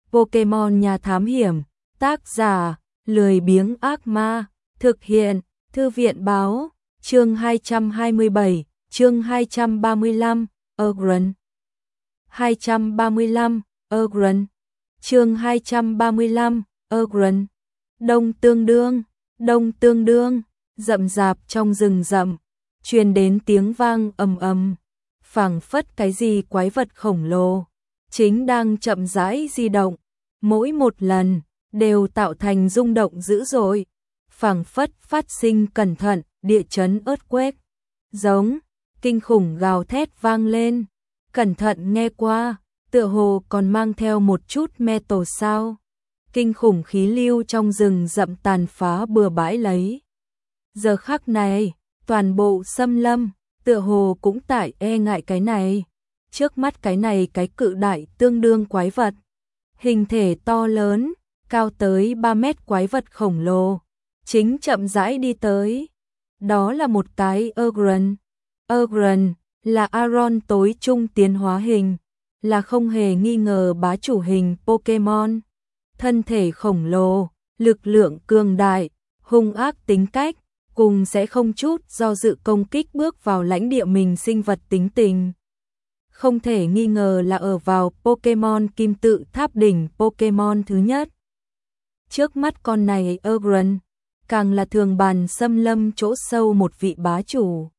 Pokemon Nhà Thám Hiểm, tác giả, lười biếng ác ma, thực hiện, Thư viện báo, chương 227, chương 235, Agron. 235, Agron. Chương 235, Agron. Đông tương đương, rậm rạp trong rừng rậm, truyền đến tiếng vang ầm ầm, phảng phất cái gì quái vật khổng lồ chính đang chậm rãi di động, mỗi một lần đều tạo thành rung động dữ dội, phảng phất phát sinh cẩn thận, địa chấn earthquake, giống kinh khủng gào thét vang lên, cẩn thận nghe qua, tựa hồ còn mang theo một chút metal sound. Kinh khủng khí lưu trong rừng rậm tàn phá bừa bãi lấy. Giờ khắc này, toàn bộ xâm lâm, tựa hồ cũng tại e ngại cái này. Trước mắt cái này cái cự đại tương đương quái vật. Hình thể to lớn, cao tới 3 mét quái vật khổng lồ. Chính chậm rãi đi tới. Đó là một cái Agron. Agron là Aron tối trung tiến hóa hình. Là không hề nghi ngờ bá chủ hình Pokemon. Thân thể khổng lồ, lực lượng cường đại, hung ác tính cách, cùng sẽ không chút do dự công kích bước vào lãnh địa mình sinh vật tính tình. Không thể nghi ngờ là ở vào Pokemon Kim Tự Tháp đỉnh Pokemon thứ nhất. Trước mắt con này Agron, càng là thường bàn xâm lâm chỗ sâu một vị bá chủ.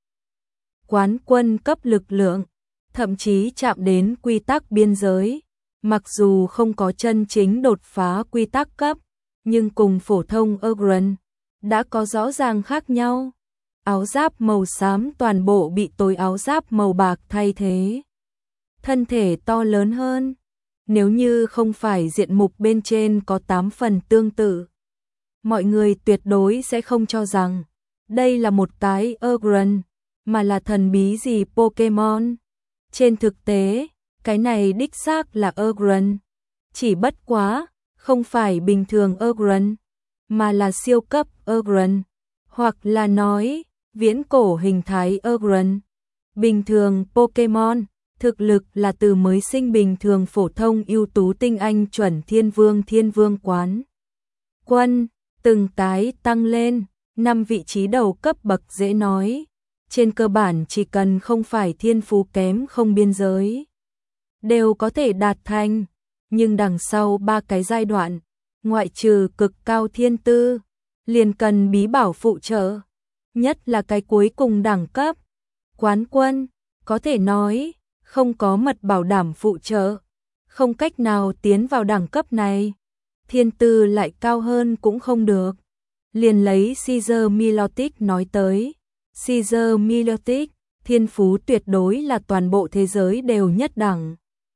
Quán quân cấp lực lượng, thậm chí chạm đến quy tắc biên giới. Mặc dù không có chân chính đột phá quy tắc cấp, nhưng cùng phổ thông Agron đã có rõ ràng khác nhau. Áo giáp màu xám toàn bộ bị tối áo giáp màu bạc thay thế. Thân thể to lớn hơn, nếu như không phải diện mục bên trên có 8 phần tương tự, mọi người tuyệt đối sẽ không cho rằng đây là một cái Agron, mà là thần bí gì Pokemon. Trên thực tế, cái này đích xác là Agron, chỉ bất quá, không phải bình thường Agron, mà là siêu cấp Agron, hoặc là nói, viễn cổ hình thái Agron. Bình thường Pokemon, thực lực là từ mới sinh bình thường phổ thông ưu tú tinh anh chuẩn thiên vương quán quân, từng cái tăng lên, 5 vị trí đầu cấp bậc dễ nói. Trên cơ bản chỉ cần không phải thiên phú kém không biên giới, đều có thể đạt thành, nhưng đằng sau 3 cái giai đoạn, ngoại trừ cực cao thiên tư, liền cần bí bảo phụ trợ, nhất là cái cuối cùng đẳng cấp, quán quân, có thể nói, không có mật bảo đảm phụ trợ, không cách nào tiến vào đẳng cấp này, thiên tư lại cao hơn cũng không được. Liền lấy Caesar Milotic nói tới, Caesar Milotic, thiên phú tuyệt đối là toàn bộ thế giới đều nhất đẳng.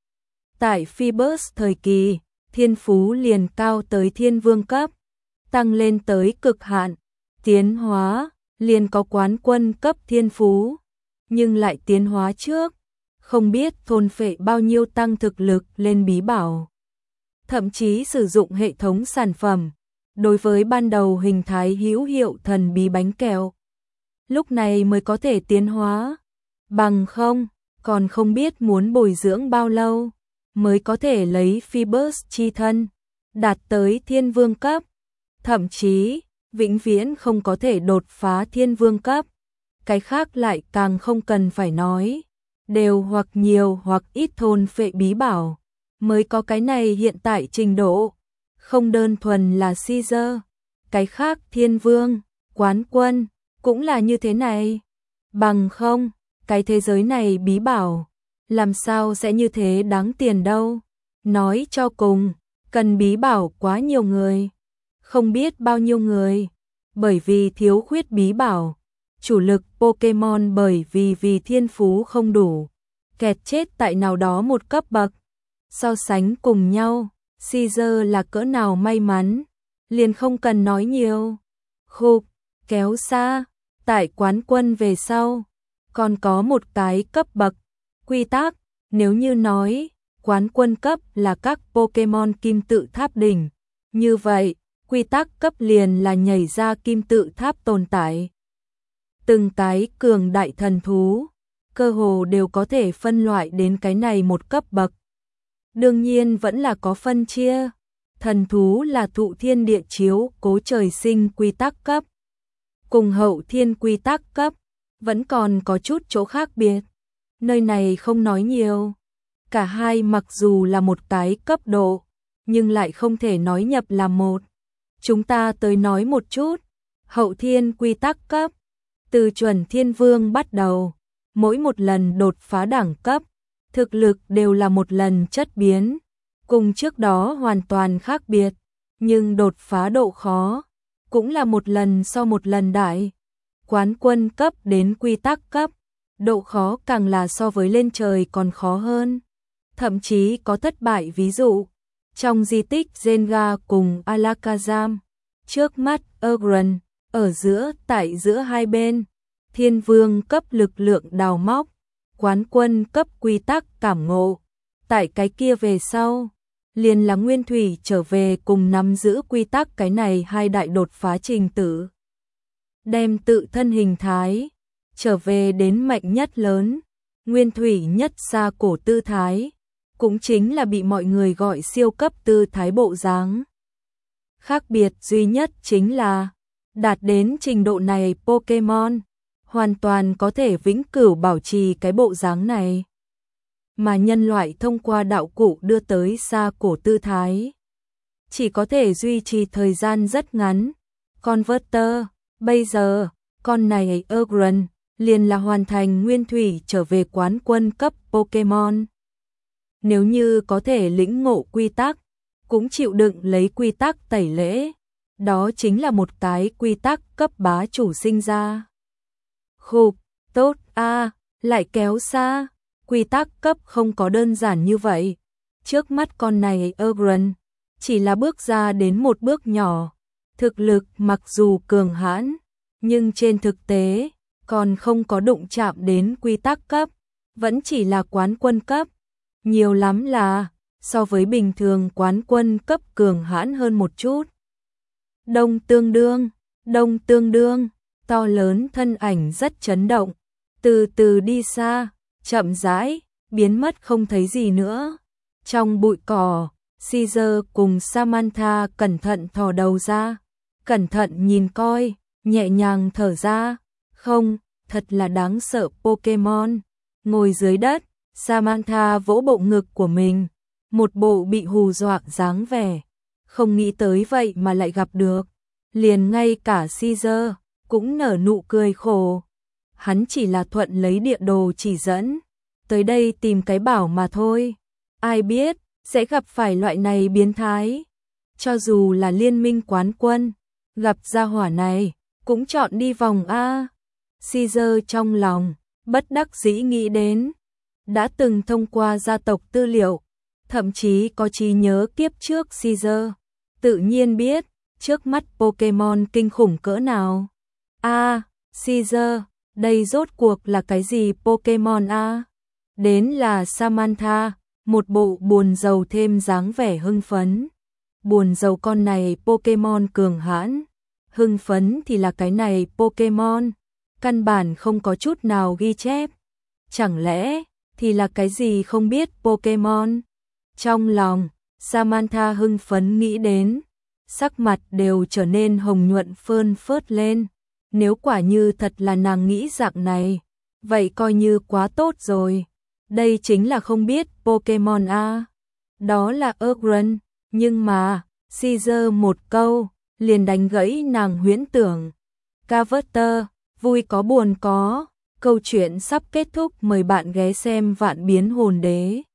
Tại Phoebus thời kỳ, thiên phú liền cao tới thiên vương cấp, tăng lên tới cực hạn, tiến hóa, liền có quán quân cấp thiên phú, nhưng lại tiến hóa trước, không biết thôn phệ bao nhiêu tăng thực lực lên bí bảo. Thậm chí sử dụng hệ thống sản phẩm, đối với ban đầu hình thái hữu hiệu thần bí bánh kẹo. Lúc này mới có thể tiến hóa, bằng không, còn không biết muốn bồi dưỡng bao lâu, mới có thể lấy Phoebus chi thân, đạt tới thiên vương cấp, thậm chí, vĩnh viễn không có thể đột phá thiên vương cấp, cái khác lại càng không cần phải nói, đều hoặc nhiều hoặc ít thôn phệ bí bảo, mới có cái này hiện tại trình độ, không đơn thuần là Caesar, cái khác thiên vương, quán quân, cũng là như thế này, bằng không, cái thế giới này bí bảo, làm sao sẽ như thế đáng tiền đâu, nói cho cùng, cần bí bảo quá nhiều người, không biết bao nhiêu người, bởi vì thiếu khuyết bí bảo, chủ lực Pokemon bởi vì thiên phú không đủ, kẹt chết tại nào đó một cấp bậc, so sánh cùng nhau, Caesar là cỡ nào may mắn, liền không cần nói nhiều, khục, kéo xa. Tại quán quân về sau, còn có một cái cấp bậc, quy tắc, nếu như nói, quán quân cấp là các Pokemon Kim Tự Tháp đỉnh, như vậy, quy tắc cấp liền là nhảy ra Kim Tự Tháp tồn tại. Từng cái cường đại thần thú, cơ hồ đều có thể phân loại đến cái này một cấp bậc. đương nhiên vẫn là có phân chia. Thần thú là thụ thiên địa chiếu cố trời sinh quy tắc cấp, cùng hậu thiên quy tắc cấp, vẫn còn có chút chỗ khác biệt. Nơi này không nói nhiều. Cả hai mặc dù là một cái cấp độ, nhưng lại không thể nói nhập là một. Chúng ta tới nói một chút. Hậu thiên quy tắc cấp, từ chuẩn thiên vương bắt đầu, mỗi một lần đột phá đẳng cấp, thực lực đều là một lần chất biến, cùng trước đó hoàn toàn khác biệt, nhưng đột phá độ khó cũng là một lần sau một lần đại. Quán quân cấp đến quy tắc cấp, độ khó càng là so với lên trời còn khó hơn. Thậm chí có thất bại ví dụ, trong di tích Jenga cùng Alakazam, trước mắt Ugran, ở giữa tại giữa hai bên, thiên vương cấp lực lượng đào móc, quán quân cấp quy tắc cảm ngộ. Tại cái kia về sau, liền là Nguyên Thủy trở về cùng nắm giữ quy tắc cái này hai đại đột phá trình tự. Đem tự thân hình thái, trở về đến mạnh nhất lớn, Nguyên Thủy nhất xa cổ tư thái, cũng chính là bị mọi người gọi siêu cấp tư thái bộ dáng. Khác biệt duy nhất chính là, đạt đến trình độ này Pokémon, hoàn toàn có thể vĩnh cửu bảo trì cái bộ dáng này. Mà nhân loại thông qua đạo cụ đưa tới xa cổ tư thái, chỉ có thể duy trì thời gian rất ngắn. Converter, bây giờ, con này Ugran, liền là hoàn thành Nguyên Thủy trở về quán quân cấp Pokémon. Nếu như có thể lĩnh ngộ quy tắc, cũng chịu đựng lấy quy tắc tẩy lễ, đó chính là một cái quy tắc cấp bá chủ sinh ra. Khục, tốt a, lại kéo xa, quy tắc cấp không có đơn giản như vậy. Trước mắt con này Ugran, chỉ là bước ra đến một bước nhỏ, thực lực mặc dù cường hãn, nhưng trên thực tế, còn không có đụng chạm đến quy tắc cấp, vẫn chỉ là quán quân cấp. Nhiều lắm là, so với bình thường quán quân cấp cường hãn hơn một chút. Đông tương đương, to lớn thân ảnh rất chấn động, từ từ đi xa, chậm rãi, biến mất không thấy gì nữa. Trong bụi cỏ, Caesar cùng Samantha cẩn thận thò đầu ra, cẩn thận nhìn coi, nhẹ nhàng thở ra, không, thật là đáng sợ Pokémon. Ngồi dưới đất, Samantha vỗ bộ ngực của mình, một bộ bị hù dọa dáng vẻ, không nghĩ tới vậy mà lại gặp được. Liền ngay cả Caesar cũng nở nụ cười khổ. Hắn chỉ là thuận lấy địa đồ chỉ dẫn, tới đây tìm cái bảo mà thôi. Ai biết, sẽ gặp phải loại này biến thái. Cho dù là liên minh quán quân, gặp gia hỏa này, cũng chọn đi vòng A. Caesar trong lòng, bất đắc dĩ nghĩ đến. Đã từng thông qua gia tộc tư liệu, thậm chí có trí nhớ kiếp trước Caesar. Tự nhiên biết, trước mắt Pokémon kinh khủng cỡ nào. Caesar, đây rốt cuộc là cái gì Pokémon a? Đến là Samantha, một bộ buồn rầu thêm dáng vẻ hưng phấn. Buồn rầu con này Pokémon cường hãn, hưng phấn thì là cái này Pokémon, căn bản không có chút nào ghi chép. Chẳng lẽ thì là cái gì không biết Pokémon? Trong lòng, Samantha hưng phấn nghĩ đến, sắc mặt đều trở nên hồng nhuận phơn phớt lên. Nếu quả như thật là nàng nghĩ dạng này, vậy coi như quá tốt rồi. Đây chính là không biết Pokémon a. Đó là Ugran, nhưng mà, Caesar một câu, liền đánh gãy nàng huyễn tưởng. Carver, vui có buồn có, câu chuyện sắp kết thúc, mời bạn ghé xem Vạn Biến Hồn Đế.